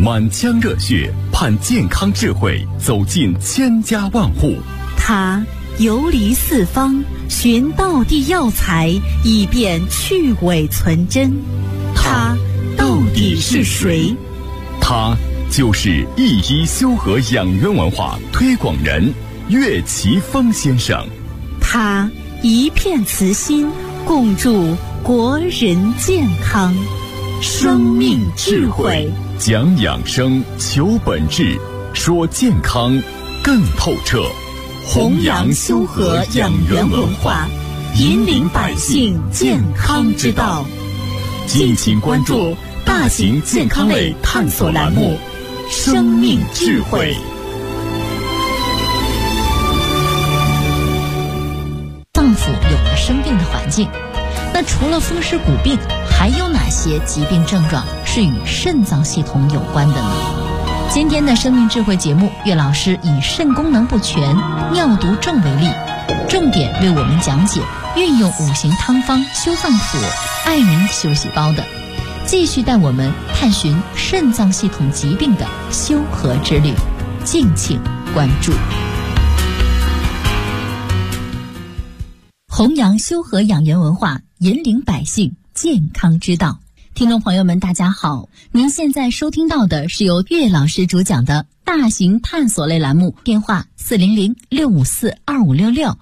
满腔热血盼健康智慧走进千家万户。 他游离四方，寻道地药材，以便去伪存真。他到底是谁？ 他就是一一修和养元文化推广人岳奇峰先生。 他一片慈心，共筑国人健康。生命智慧， 讲养生，求本质，说健康更透彻。 弘扬修和养元文化，引领百姓健康之道。 敬请关注大型健康类探索栏目《生命智慧》。 脏腑有了生病的环境，那除了风湿骨病，还有哪些疾病症状是与肾脏系统有关的呢？今天的生命智慧节目，岳老师以肾功能不全、尿毒症为例，重点为我们讲解运用五行汤方修脏腑、爱民休息包的，继续带我们探寻肾脏系统疾病的修和之旅，敬请关注。弘扬修和养元文化，引领百姓健康之道。听众朋友们大家好，您现在收听到的是由岳老师主讲的大型探索类栏目，电话400-654-2566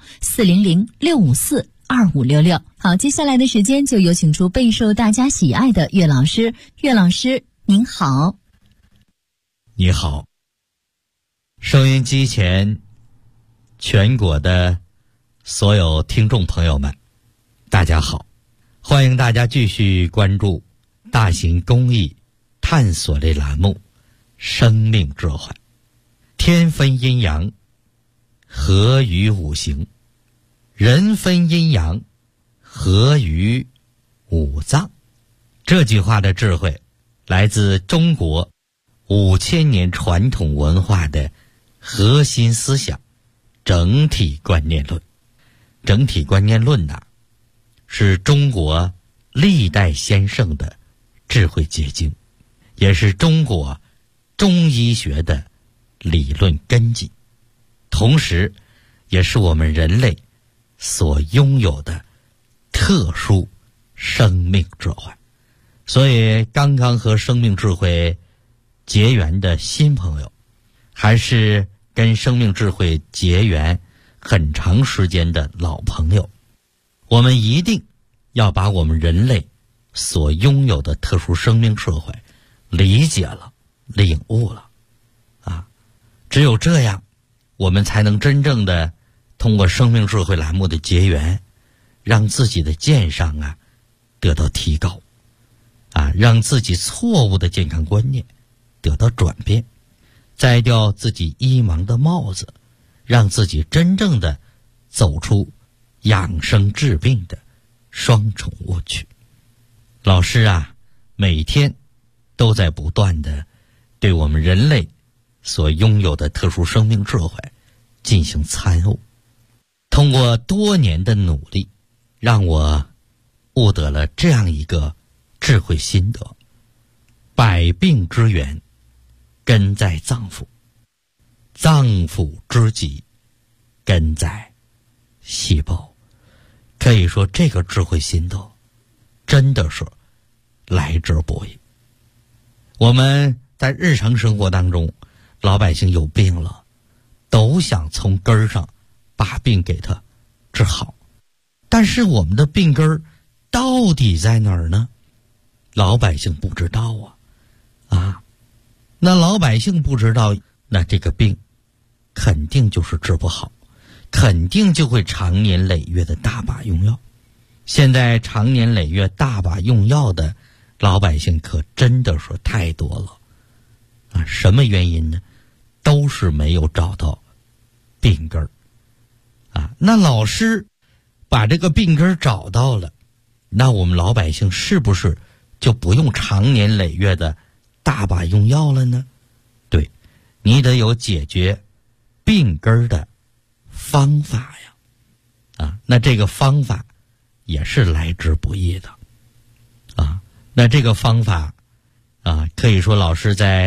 400-654-2566。好，接下来的时间就有请出备受大家喜爱的岳老师。岳老师您好。 你好，收音机前全国的所有听众朋友们大家好，欢迎大家继续关注大型公益探索类栏目《生命智慧》。天分阴阳，合于五行；人分阴阳，合于五脏。这句话的智慧来自中国5000年传统文化的核心思想——整体观念论。整体观念论呐，是中国历代先圣的智慧结晶，也是中国中医学的理论根基，同时也是我们人类所拥有的特殊生命智慧。所以刚刚和生命智慧结缘的新朋友，还是跟生命智慧结缘很长时间的老朋友，我们一定要把我们人类所拥有的特殊生命智慧理解了、领悟了只有这样，我们才能真正的通过生命智慧栏目的结缘，让自己的健商得到提高让自己错误的健康观念得到转变，摘掉自己医盲的帽子，让自己真正的走出养生治病的双重误区。老师每天都在不断的对我们人类所拥有的特殊生命智慧进行参悟，通过多年的努力，让我悟得了这样一个智慧心得：百病之源根在脏腑，脏腑之疾根在细胞。可以说这个智慧心得真的是来之不易。我们在日常生活当中，老百姓有病了，都想从根儿上把病给他治好，但是我们的病根儿到底在哪儿呢？老百姓不知道那老百姓不知道，那这个病肯定就是治不好，肯定就会长年累月的大把用药。现在长年累月大把用药的老百姓可真的说太多了什么原因呢？都是没有找到病根儿那老师把这个病根儿找到了，那我们老百姓是不是就不用长年累月的大把用药了呢？对，你得有解决病根儿的方法那这个方法也是来之不易的那这个方法可以说老师在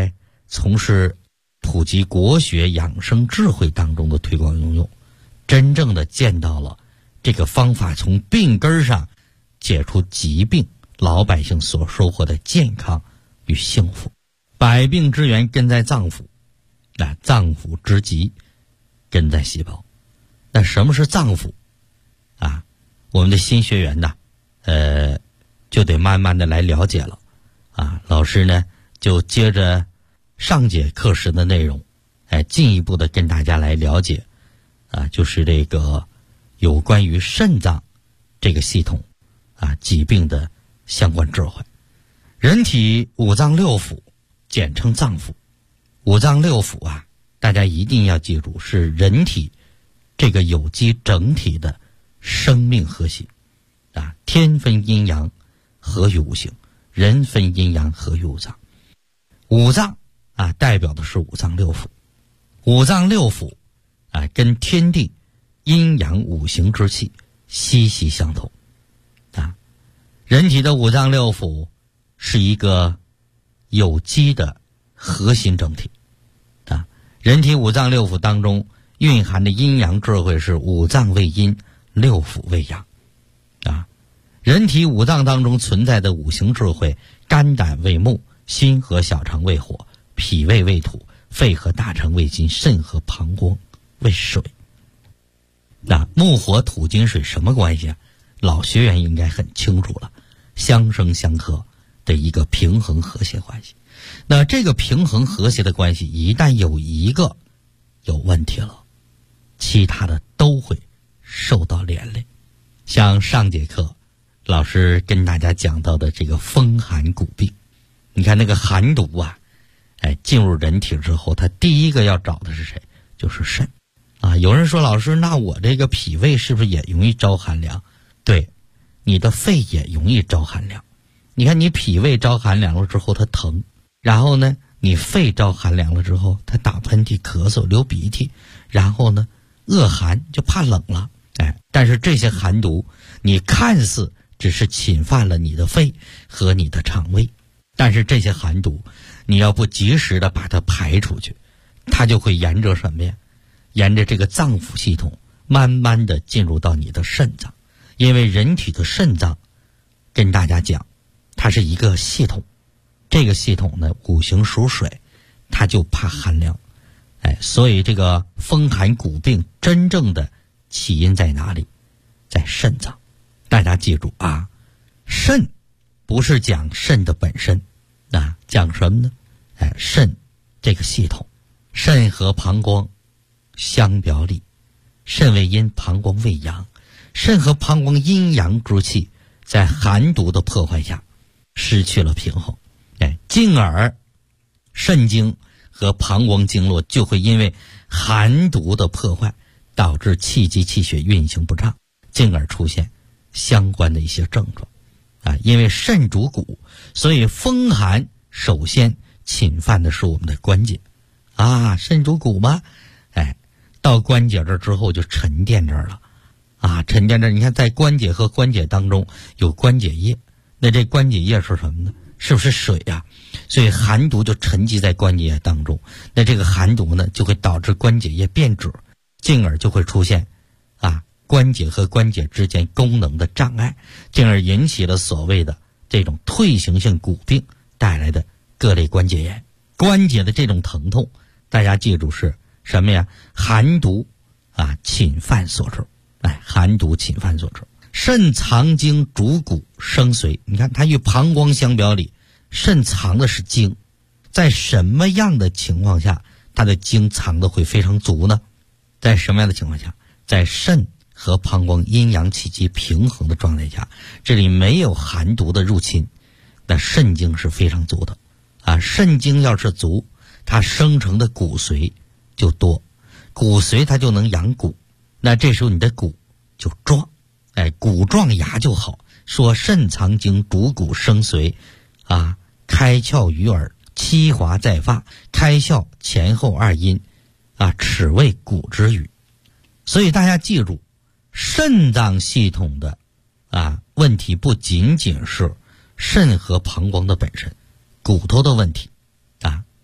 从事普及国学养生智慧当中的推广应用，真正的见到了这个方法从病根上解除疾病，老百姓所收获的健康与幸福。百病之源根在脏腑，那脏腑之疾根在细胞。那什么是脏腑啊？我们的新学员呢就得慢慢的来了解了啊。老师呢就接着上节课时的内容，进一步的跟大家来了解啊，就是这个有关于肾脏这个系统啊疾病的相关智慧。人体五脏六腑简称脏腑，五脏六腑啊，大家一定要记住，是人体这个有机整体的生命核心啊。天分阴阳，合于五行；人分阴阳，合于五脏。五脏啊，代表的是五脏六腑。五脏六腑啊，跟天地阴阳五行之气息息相通啊。人体的五脏六腑是一个有机的核心整体啊。人体五脏六腑当中蕴含的阴阳智慧是五脏为阴，六腑为阳啊。人体五脏当中存在的五行智慧，肝胆为木，心和小肠为火，脾胃为土，肺和大肠为金，肾和膀胱为水。那木火土金水什么关系啊？老学员应该很清楚了，相生相克的一个平衡和谐关系。那这个平衡和谐的关系一旦有一个有问题了，其他的都会受到连累。像上节课老师跟大家讲到的这个风寒骨病，你看那个寒毒啊，进入人体之后，它第一个要找的是谁？就是肾啊。有人说，老师，那我这个脾胃是不是也容易招寒凉？对，你的肺也容易招寒凉。你看你脾胃招寒凉了之后它疼，然后呢你肺招寒凉了之后它打喷嚏咳嗽流鼻涕，然后呢恶寒就怕冷了。但是这些寒毒你看似只是侵犯了你的肺和你的肠胃，但是这些寒毒你要不及时的把它排出去，它就会沿着什么呀？沿着这个脏腑系统慢慢的进入到你的肾脏。因为人体的肾脏跟大家讲，它是一个系统，这个系统呢五行属水，它就怕寒凉。所以这个风寒骨病真正的起因在哪里？在肾脏。大家记住啊，肾不是讲肾的本身啊，讲什么呢？肾这个系统，肾和膀胱相表里，肾为阴，膀胱为阳。肾和膀胱阴阳之气在寒毒的破坏下失去了平衡，进而肾经和膀胱经络就会因为寒毒的破坏导致气机气血运行不畅，进而出现相关的一些症状啊。因为肾主骨，所以风寒首先侵犯的是我们的关节啊。肾主骨吗？到关节这之后就沉淀这儿了啊，沉淀这，你看在关节和关节当中有关节液，那这关节液是什么呢？是不是水啊？所以寒毒就沉积在关节液当中，那这个寒毒呢就会导致关节液变质，进而就会出现关节和关节之间功能的障碍，进而引起了所谓的这种退行性骨病带来的各类关节炎。关节的这种疼痛，大家记住是什么呀？寒毒侵犯所致。寒毒侵犯所致。肾藏精主骨生髓，你看它与膀胱相表里，肾藏的是精，在什么样的情况下它的精藏的会非常足呢？在什么样的情况下？在肾和膀胱阴阳气机平衡的状态下，这里没有寒毒的入侵，那肾精是非常足的肾精要是足，它生成的骨髓就多，骨髓它就能养骨，那这时候你的骨就壮，骨壮牙就好。说肾藏精主骨生髓开窍于耳，七华在发，开窍前后二阴齿为骨之羽。所以大家记住，肾脏系统的问题不仅仅是肾和膀胱的本身，骨头的问题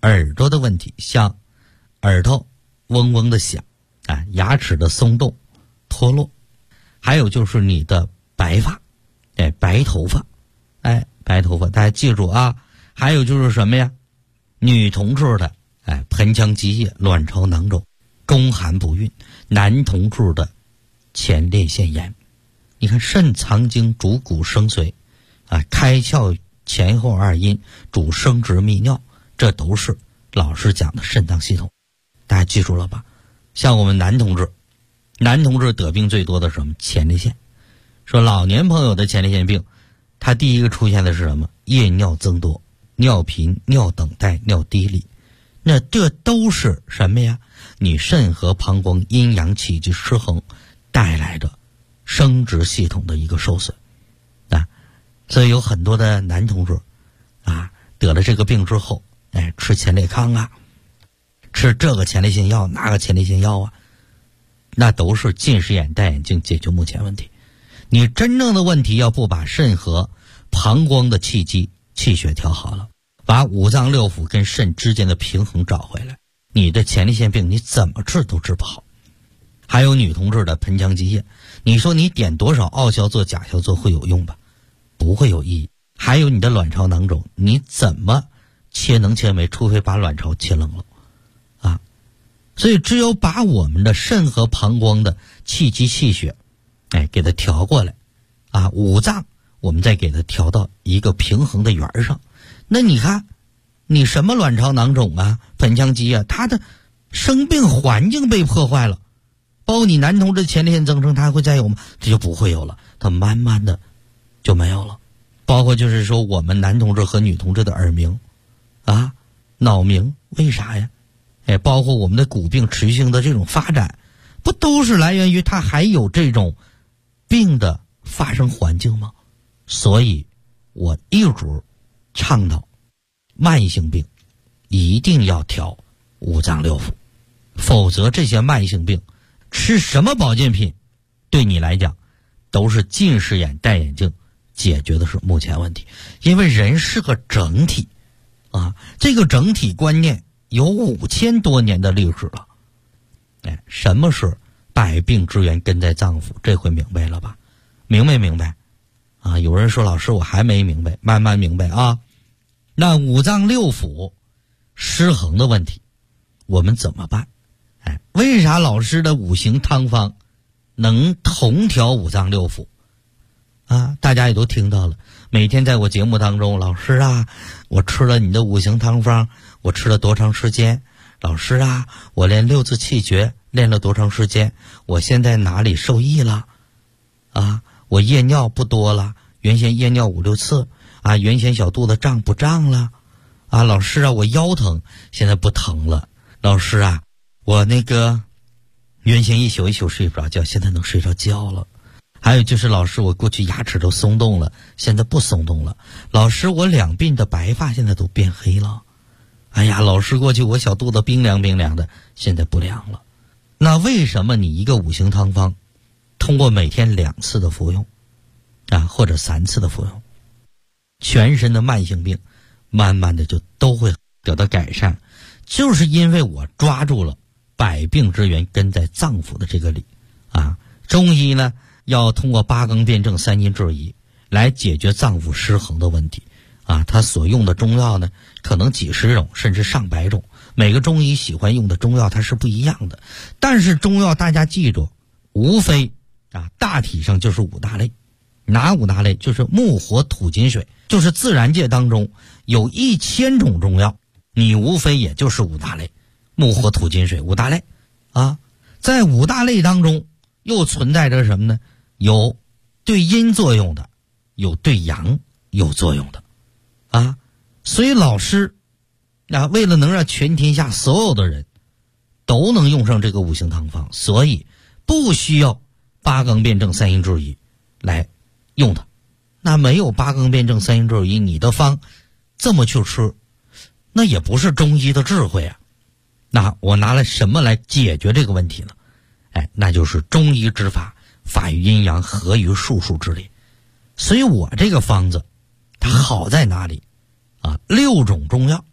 耳朵的问题，像耳朵嗡嗡的响，牙齿的松动脱落，还有就是你的白发，白头发，白头发，大家记住啊。还有就是什么呀？女同志的盆腔积液、卵巢囊肿、宫寒不孕；男同志的前列腺炎。你看肾藏精主骨生髓，开窍前后二阴主生殖泌尿，这都是老师讲的肾脏系统，大家记住了吧？像我们男同志得病最多的是什么？前列腺。说老年朋友的前列腺病，它第一个出现的是什么？夜尿增多、尿频、尿等待、尿滴沥。那这都是什么呀？你肾和膀胱阴阳气机失衡带来的生殖系统的一个受损所以有很多的男同志得了这个病之后，吃前列康吃这个前列腺药那个前列腺药那都是近视眼戴眼镜解决目前问题。你真正的问题要不把肾和膀胱的气机气血调好了，把五脏六腑跟肾之间的平衡找回来，你的前列腺病你怎么治都治不好。还有女同志的盆腔积液，你说你点多少奥硝唑、甲硝唑会有用吧？不会有意义。还有你的卵巢囊肿，你怎么切能切没？除非把卵巢切冷了所以只有把我们的肾和膀胱的气机气血给它调过来五脏我们再给它调到一个平衡的圆上。那你看你什么卵巢囊肿盆腔积液，它的生病环境被破坏了，包括你男同志前列腺增生，它还会再有吗？这就不会有了，它慢慢的就没有了。包括就是说我们男同志和女同志的耳鸣脑鸣，为啥呀？包括我们的骨病持续性的这种发展，不都是来源于它还有这种病的发生环境吗？所以我一直倡导慢性病一定要调五脏六腑，否则这些慢性病吃什么保健品对你来讲都是近视眼戴眼镜解决的是目前问题。因为人是个整体这个整体观念有5000多年的历史了。什么是百病之源根在脏腑？这回明白了吧？明白有人说老师我还没明白，慢慢明白那五脏六腑失衡的问题我们怎么办？为啥老师的五行汤方能同调五脏六腑大家也都听到了，每天在我节目当中，老师我吃了你的五行汤方，我吃了多长时间？老师我练六字气诀练了多长时间？我现在哪里受益了我夜尿不多了，原先夜尿5、6次原先小肚子胀不胀了老师我腰疼现在不疼了。老师我那个原先一宿睡不着觉，现在能睡着觉了。还有就是老师我过去牙齿都松动了，现在不松动了。老师我两鬓的白发现在都变黑了。老师过去我小肚子冰凉的，现在不凉了。那为什么你一个五行汤方通过每天2次的服用或者3次的服用，全身的慢性病慢慢的就都会得到改善？就是因为我抓住了百病之源根在脏腑的这个理中医呢要通过八纲辩证3阴治仪来解决脏腑失衡的问题他所用的中药呢可能几十种甚至上百种，每个中医喜欢用的中药它是不一样的。但是中药大家记住，无非大体上就是5大类。哪5大类？就是木火土金水，就是自然界当中有1000种中药，你无非也就是5大类，木火土金水5大类在5大类当中又存在着什么呢？有对阴作用的，有对阳有作用的所以老师为了能让全天下所有的人都能用上这个五行汤方，所以不需要八纲辩证3阴治仪来用它。那没有八纲辩证3阴治仪，你的方这么去吃，那也不是中医的智慧那我拿了什么来解决这个问题呢？那就是中医之法，法于阴阳，合于术数之理。所以我这个方子它好在哪里？6种中药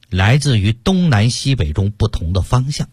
来自于东南西北中不同的方向。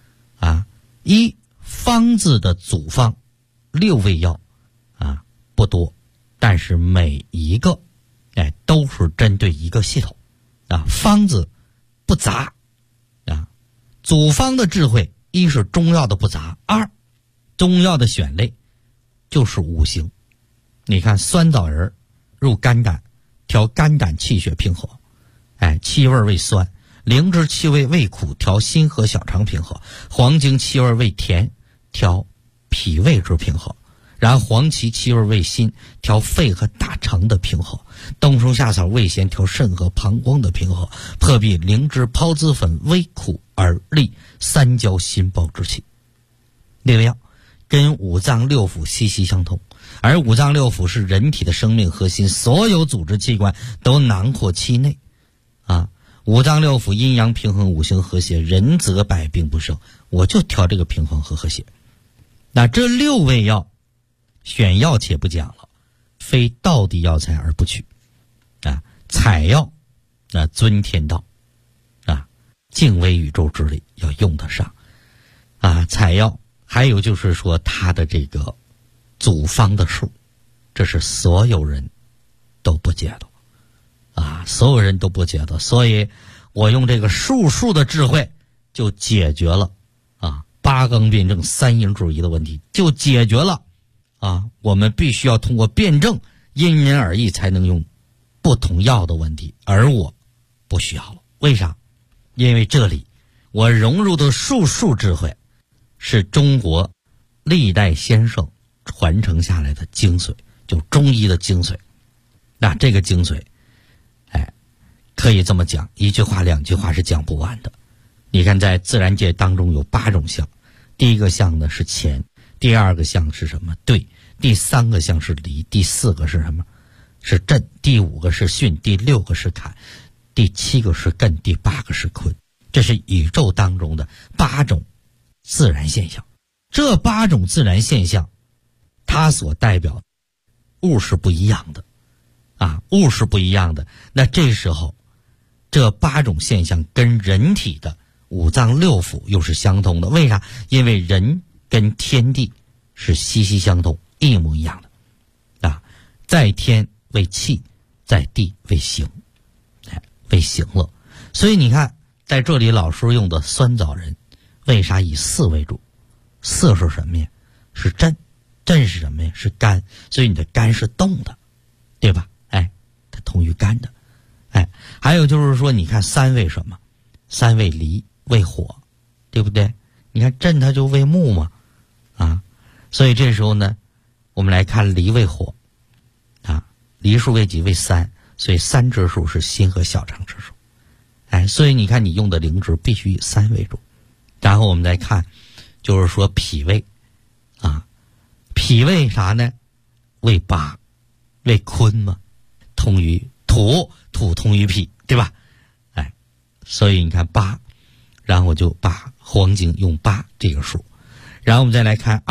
方子的组方6味药不多，但是每一个都是针对一个系统方子不杂组方的智慧，一是中药的不杂，二中药的选类就是五行。你看酸枣仁入肝胆，调肝胆气血平和，气味味酸；灵芝气味味苦，调心和小肠平和；黄精气味味甜，调脾胃之平和；然后黄芪气味味辛，调肺和大肠的平和；冬虫夏草味咸，调肾和膀胱的平和；破壁灵芝孢子粉微苦而利三焦心包之气。6味药跟五脏六腑息息相通，而五脏六腑是人体的生命核心，所有组织器官都囊括其内五脏六腑阴阳平衡，五行和谐，人则百病不生。我就调这个平衡和和谐。那这6味药选药且不讲了，非道地药材而不取采药尊天道敬畏宇宙之力，要用得上采药。还有就是说它的这个组方的数，这是所有人都不解的所有人都不解的。所以我用这个数的智慧就解决了八纲辩证三因注意的问题，就解决了我们必须要通过辩证因人而异才能用不同药的问题，而我不需要了。为啥？因为这里我融入的数智慧是中国历代先生传承下来的精髓，就中医的精髓。那这个精髓可以这么讲，一句话两句话是讲不完的。你看在自然界当中有8种象，第一个象呢是乾，第二个象是什么？兑，第三个象是离，第4个是什么？是震，第5个是巽，第6个是坎，第7个是艮，第8个是坤。这是宇宙当中的8种自然现象。这8种自然现象它所代表物是不一样的物是不一样的。那这时候这8种现象跟人体的五脏六腑又是相同的。为啥？因为人跟天地是息息相通，一模一样的在天为气，在地为形为形了。所以你看在这里老师用的酸枣仁，为啥以4为主？4是什么呀？是震，震是什么呀？是肝，所以你的肝是动的，对吧？它同于肝的。还有就是说你看3为什么？3为离，为火，对不对？你看震它就为木嘛所以这时候呢我们来看离为火离数为几？为3，所以3之数是心和小肠之数所以你看你用的灵芝必须以3为主。然后我们再看就是说脾胃脾胃啥呢？为8，为坤嘛，通于土，土通于脾，对吧？所以你看8，然后我就把黄精用8这个数。然后我们再来看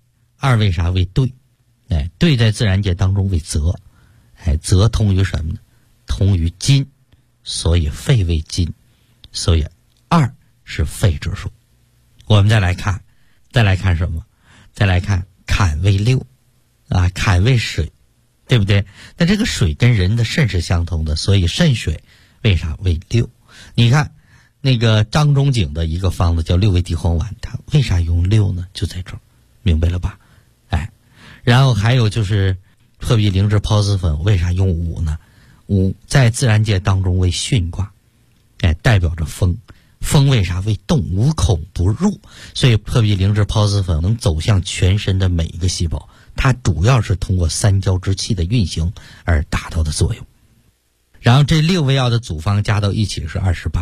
2为啥？为兑。兑在自然界当中为泽，泽通于什么呢？通于金，所以肺为金，所以2是肺之数。我们再来看什么？再来看坎为6坎为水，对不对？那这个水跟人的肾是相同的，所以肾水为啥？为6。你看那个张仲景的一个方子叫6味地黄丸，它为啥用6呢？就在这儿，明白了吧？然后还有就是破壁灵芝孢子粉为啥用5呢？5在自然界当中为巽卦，代表着风。风为啥？为动，无孔不入，所以破壁灵芝孢子粉能走向全身的每一个细胞，它主要是通过三焦之气的运行而达到的作用。然后这6味药的组方加到一起是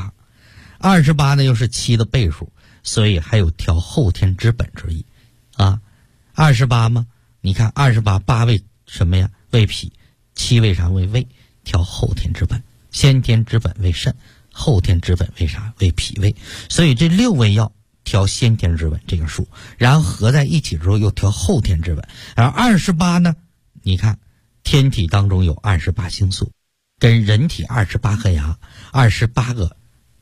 28呢又是7的倍数，所以还有调后天之本之意28吗？你看8为什么呀？为脾。7为啥？为胃，调后天之本。先天之本为肾，后天之本为啥？为脾胃。所以这6味药调先天之本这个数，然后合在一起之后又调后天之本。而28呢，你看天体当中有28星宿，跟人体28颗牙，28个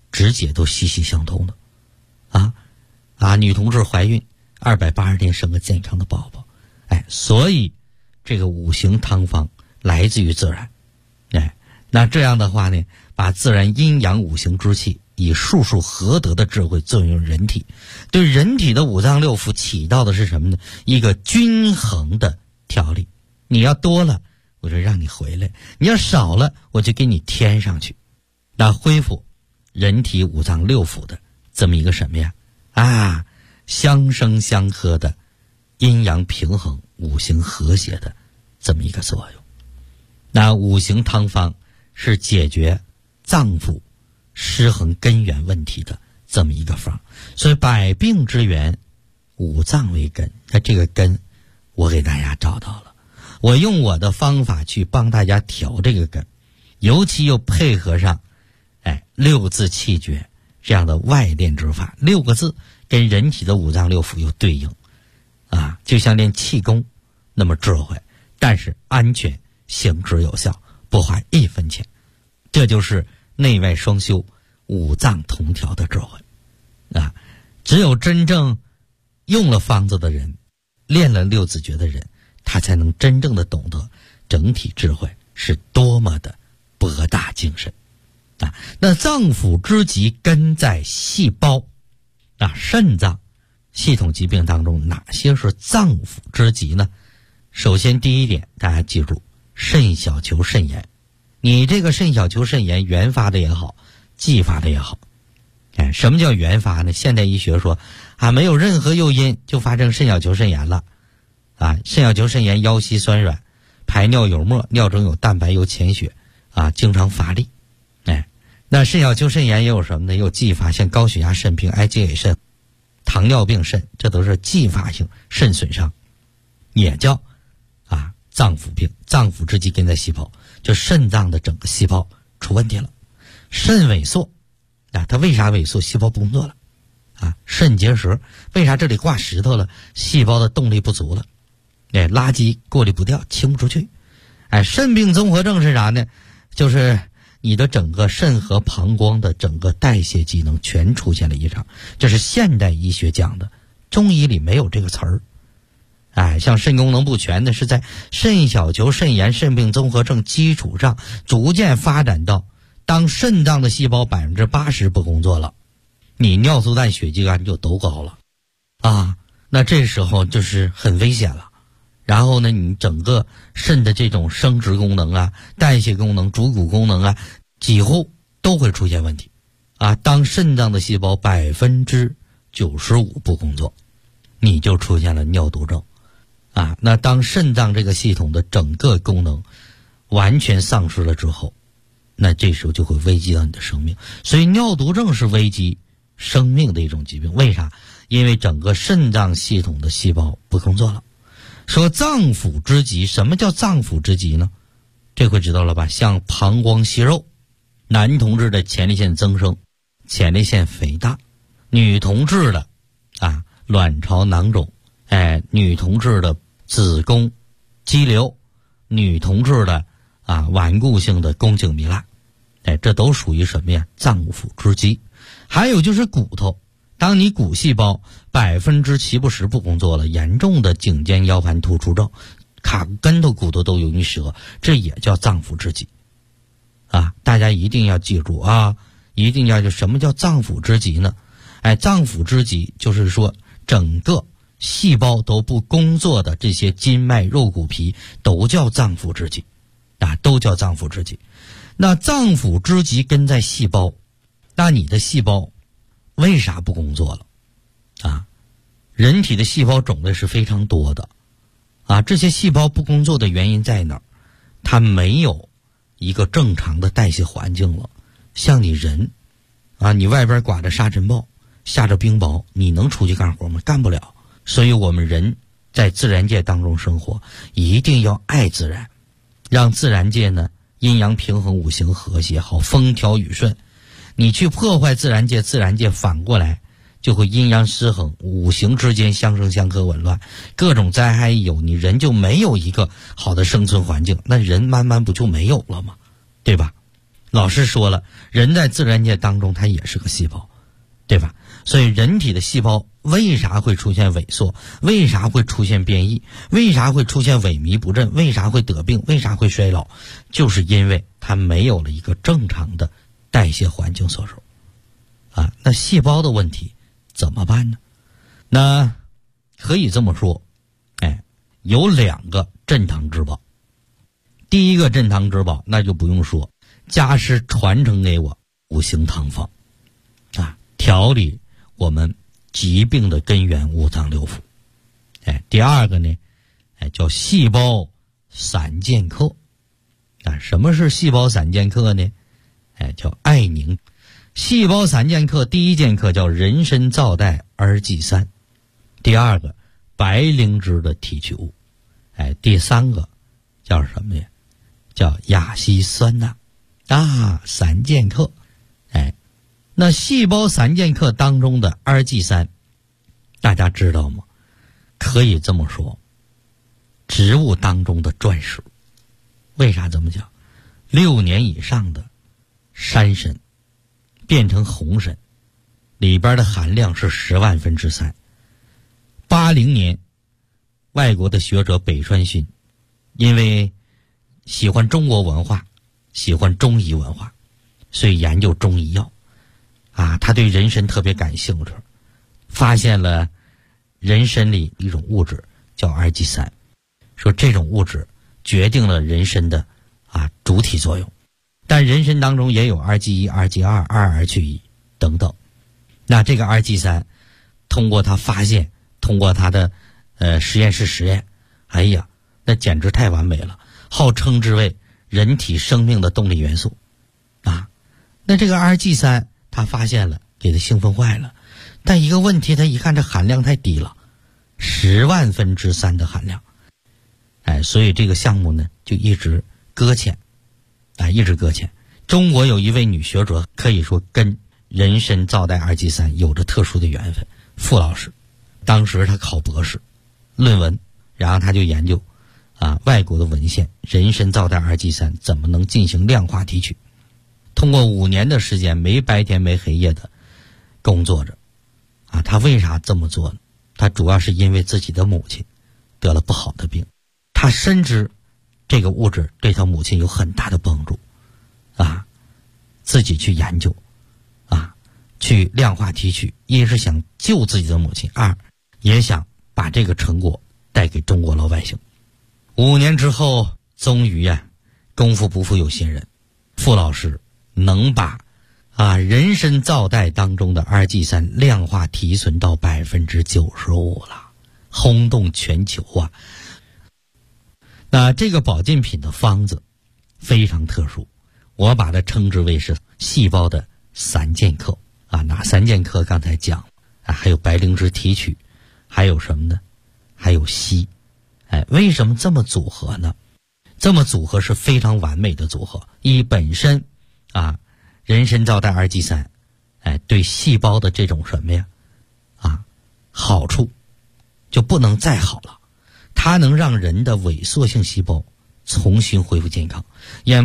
肢解都息息相通的。女同志怀孕280天生个健康的宝宝，所以这个五行汤方来自于自然。那这样的话呢，把自然阴阳五行之气以术数合德的智慧作用人体，对人体的五脏六腑起到的是什么呢？一个均衡的调理。你要多了，我就让你回来；你要少了，我就给你添上去。那恢复人体五脏六腑的这么一个什么呀？相生相克的阴阳平衡、五行和谐的这么一个作用。那五行汤方是解决脏腑失衡根源问题的这么一个方，所以百病之源五脏为根。那这个根我给大家找到了，我用我的方法去帮大家调这个根，尤其又配合上六字气诀这样的外练之法，6个字跟人体的五脏六腑有对应就像练气功那么智慧，但是安全行之有效，不花1分钱。这就是内外双修五脏同调的智慧只有真正用了方子的人，练了六字诀的人，他才能真正的懂得整体智慧是多么的博大精深那脏腑之疾根在细胞肾脏系统疾病当中哪些是脏腑之疾呢？首先第一点，大家记住，肾小球肾炎。你这个肾小球肾炎原发的也好，继发的也好什么叫原发呢？现代医学说没有任何诱因就发生肾小球肾炎了肾小球肾炎腰膝酸软，排尿有沫，尿中有蛋白，有潜血经常乏力那肾小球肾炎也有什么呢？有继发，像高血压肾病、癌结肾、糖尿病肾，这都是继发性肾损伤，也叫脏腑病。脏腑之疾根在细胞，就肾脏的整个细胞出问题了。肾萎缩它为啥萎缩？细胞不工作了肾结石，为啥这里挂石头了？细胞的动力不足了垃圾过滤不掉，清不出去肾病综合症是啥呢？就是你的整个肾和膀胱的整个代谢机能全出现了异常，这是现代医学讲的，中医里没有这个词儿像肾功能不全的是在肾小球肾炎肾病综合症基础上逐渐发展到当肾脏的细胞80%不工作了，你尿素氮血肌酐就都高了那这时候就是很危险了。然后呢，你整个肾的这种生殖功能代谢功能、主骨功能几乎都会出现问题当肾脏的细胞95%不工作，你就出现了尿毒症那当肾脏这个系统的整个功能完全丧失了之后，那这时候就会危及到你的生命。所以尿毒症是危及生命的一种疾病。为啥？因为整个肾脏系统的细胞不工作了。说脏腑之疾，什么叫脏腑之疾呢？这回知道了吧？像膀胱息肉，男同志的前列腺增生、前列腺肥大，女同志的卵巢囊肿，女同志的子宫肌瘤，女同志的顽固性的宫颈糜烂，这都属于什么呀？脏腑之疾。还有就是骨头，当你骨细胞70%不工作了，严重的颈肩腰盘突出症，卡跟头骨头都容易折，这也叫脏腑之疾大家一定要记住一定要什么叫脏腑之疾呢？脏腑之疾就是说整个细胞都不工作的这些筋脉肉骨皮都叫脏腑之疾都叫脏腑之疾。那脏腑之疾根在细胞，那你的细胞为啥不工作了人体的细胞种类是非常多的这些细胞不工作的原因在哪儿？它没有一个正常的代谢环境了。像你人你外边刮着沙尘暴，下着冰雹，你能出去干活吗？干不了。所以我们人在自然界当中生活，一定要爱自然，让自然界呢阴阳平衡、五行和谐，好风调雨顺。你去破坏自然界，自然界反过来就会阴阳失衡，五行之间相生相克紊乱，各种灾害一有，你人就没有一个好的生存环境，那人慢慢不就没有了吗？对吧？ 老师说了，人在自然界当中它也是个细胞，对吧？所以人体的细胞为啥会出现萎缩？为啥会出现变异？为啥会出现萎靡不振？为啥会得病？为啥会衰老？就是因为它没有了一个正常的代谢环境所受。那细胞的问题怎么办呢？那可以这么说，有2个镇堂之宝。第一个镇堂之宝那就不用说，家师传承给我五行汤方，调理我们疾病的根源五脏六腑。第二个呢，叫细胞散健课。什么是细胞散健课呢？叫艾宁。细胞散健课第一健课叫人参皂苷二剂3，第二个白灵芝的提取物，第三个叫什么呀？叫亚稀酸钠。散健课。那细胞散健课当中的二剂3，大家知道吗？可以这么说，植物当中的钻石。为啥这么讲？6年以上的山参变成红参，里边的含量是10万分之3。80年，外国的学者北川勋，因为喜欢中国文化，喜欢中医文化，所以研究中医药。他对人参特别感兴趣，发现了人参里一种物质叫二剂3，说这种物质决定了人参的主体作用。但人参当中也有二剂1、二剂2、2R去1等等。那这个二剂3，通过他发现，通过他的实验室实验，那简直太完美了，号称之为人体生命的动力元素。那这个二剂3他发现了，给他兴奋坏了。但一个问题，他一看这含量太低了，10万分之3的含量。所以这个项目呢就一直搁浅。中国有一位女学者，可以说跟人参皂苷二剂3有着特殊的缘分，傅老师。当时他考博士论文，然后他就研究外国的文献，人参皂苷二剂3怎么能进行量化提取。通过5年的时间，没白天没黑夜的工作着。他为啥这么做呢？他主要是因为自己的母亲得了不好的病，他深知这个物质对他母亲有很大的帮助。自己去研究，去量化提取，一是想救自己的母亲，2也想把这个成果带给中国老百姓。5年之后，终于功夫不负有心人，傅老师能把人参皂苷当中的二剂3量化提纯到95%了，轰动全球啊！那这个保健品的方子非常特殊，我把它称之为是细胞的散健课。哪散健课刚才讲还有白灵芝提取，还有什么呢？还有硒。为什么这么组合呢？这么组合是非常完美的组合。本身人参皂苷二剂3对细胞的这种什么呀好处就不能再好了，它能让人的萎缩性细胞重新恢复健康。